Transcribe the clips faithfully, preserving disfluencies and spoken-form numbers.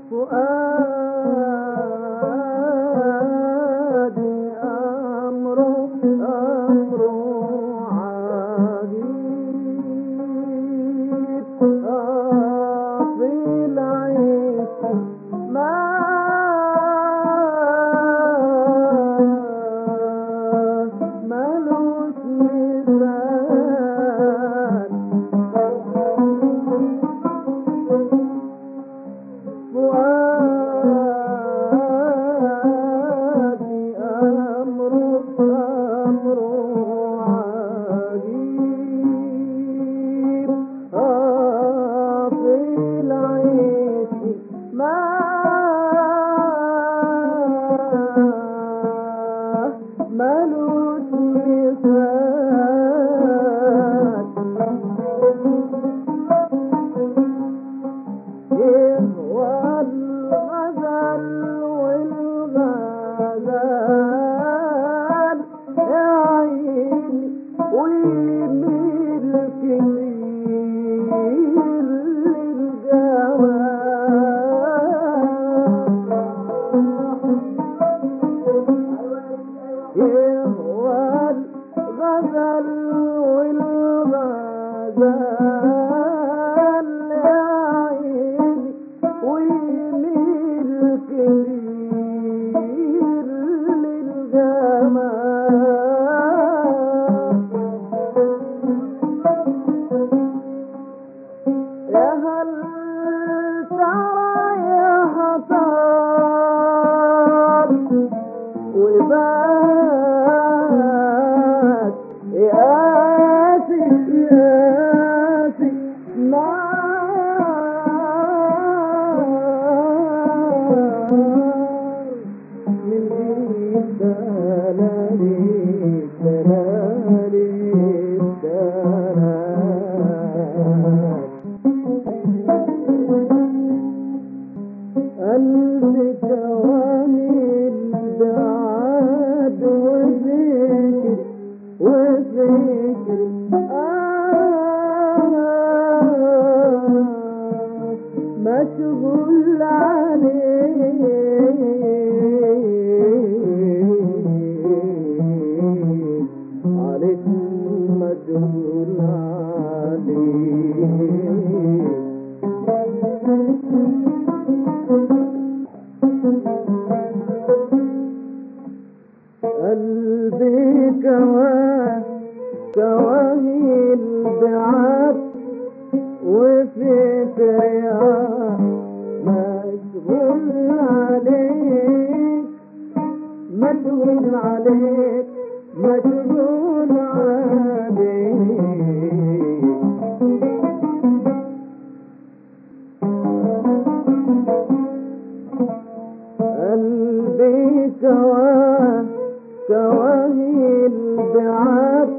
فؤادي أمره أمره عجيب آه في العيش ما ملوش مثال فؤادي أمره أمره عجيب آه في العيش ما ملوش مثال هو الغزل والغزال يا عيني ويميل كتير للجمال هو الغزل والغزال يا عيني ويميل كتير للجمال يا هل ترى يا هطار وبات ياسي ياسي نار من ايد دلالي دلالي دلال قلب جواني البعاد وفكري وفكري آه مشغول عليك عليك مشغول عليك قلبي كواه كواهي البعاد وفكري مشغول عليك مشغول عليك مشغول عليك قلبي كواه كواهي البعاد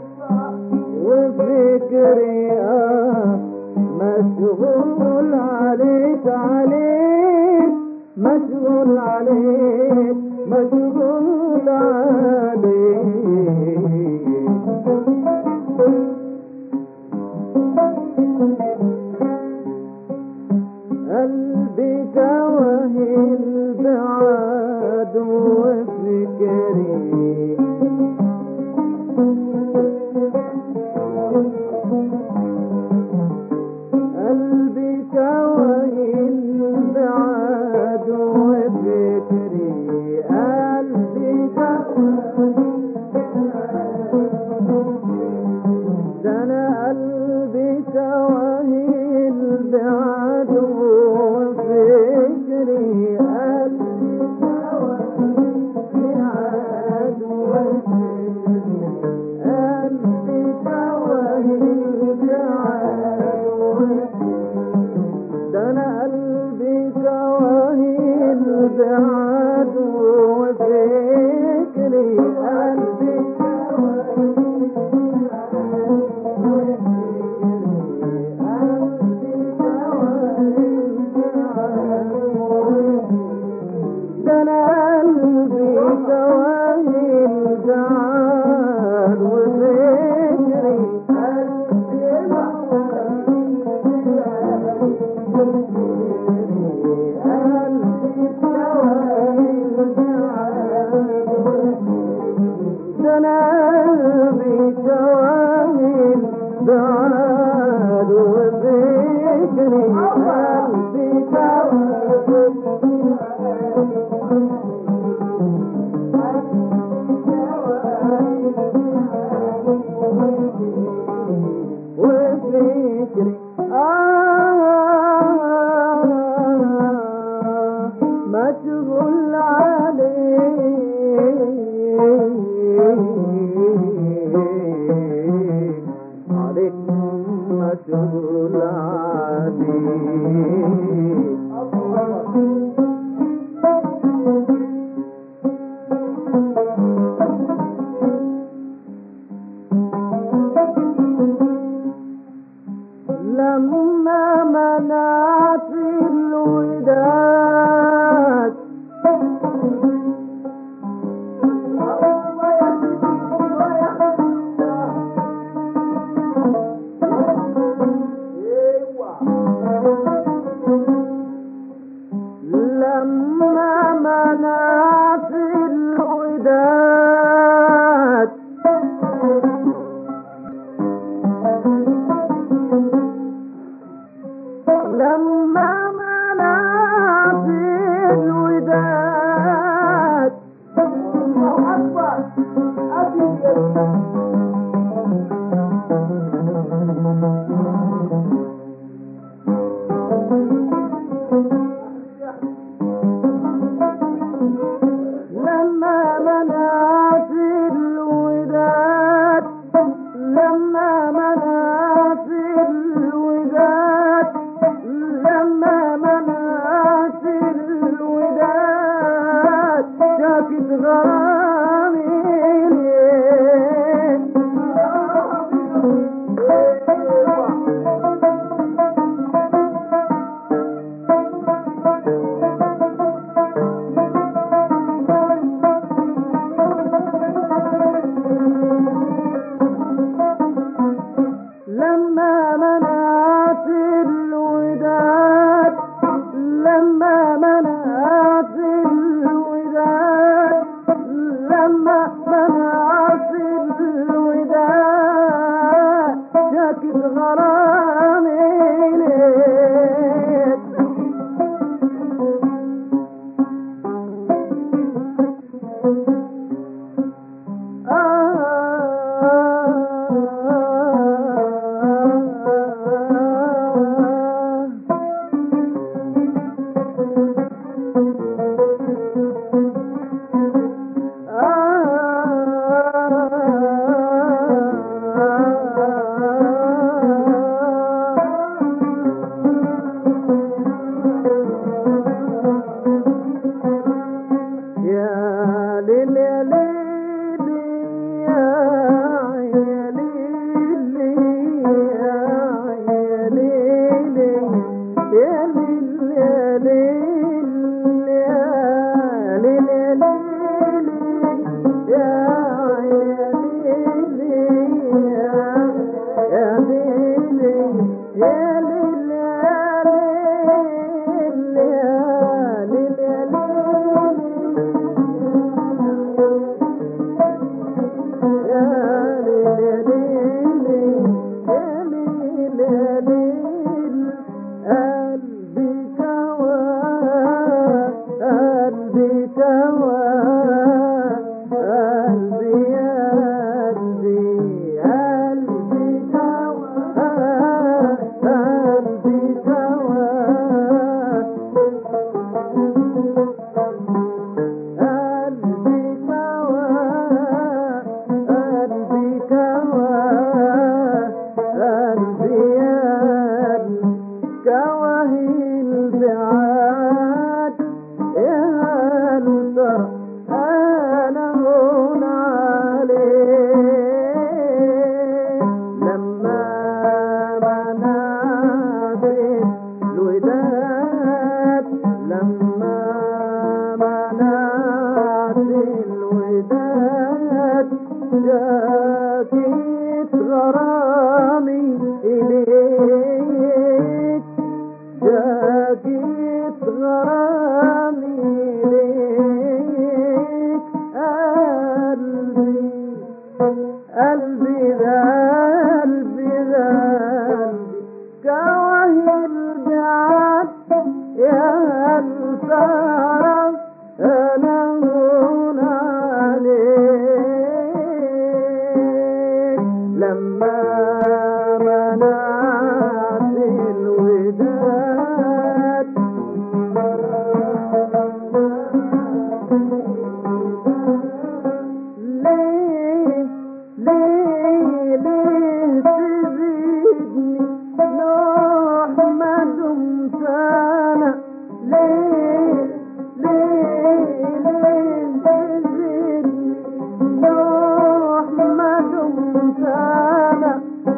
وفكري آه مشغول عليك عليك مشغول عليك مشغول عليك قلبي كواهي البعاد وفكري قلبي كواهي البعاد وفكري قلبي كواهي ده انا قلبي كواهي البعاد وفكري قلبي كواهي البعاد وفكري قلبي كواهي البعاد ده انا قلبي كواهي البعاد وفكري قلبي ده انا قلبي كواهي البعاد وفكري قلبي بعد وذكري قلبي وذكري آه مشغول عليك عليك مشغول عليك لما منعت الوداد لما منعت الوداد لما منعت الوداد لما منعت الوداد لما منعت الوداد لما منعت الوداد شاكت غرامي لما منعت الوداد لما منعت الوداد لما منعت الوداد شاكت غرامي ليك يا ليل يا ليل يا ليل يا ليل يا ليل يا ليل يا ليل يا ليل يا ليل يا ليل جاكيت غرامي إليك يا الفرح أنا هنا عليك لما منعت الوداد ليه ليه ليه تزيدني نوح ما دمت أنا ليه ليه ليه تزيدني نوح ما دمت أنا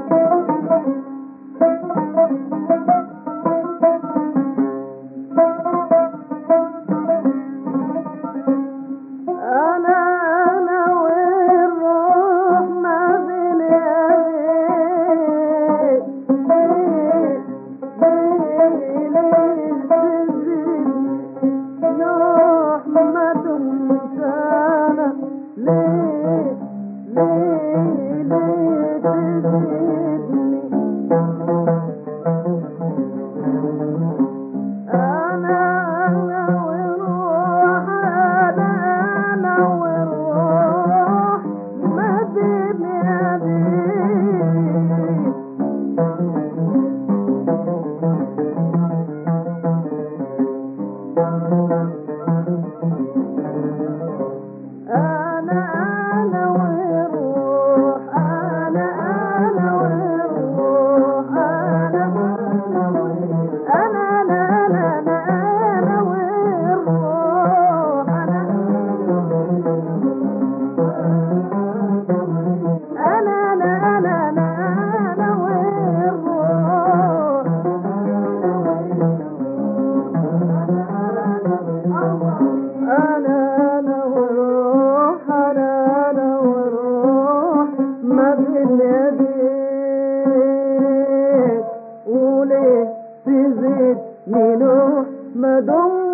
أنا أنا والروح ما بين يديك ليه ليه ليه تزيدني نوح ما دمت أنا ليه ليه ليه تزيدني أنا أنا والروح أنا أنا والروح ما بين يديك أنا أنا والروح أنا أنا والروح أنا أنا أنا أنا أنا والروح أنا أنا أنا أنا أنا والروح أنا أنا والروح أنا أنا والروح ما بين يديك وليه تزيدني نوح ما دمت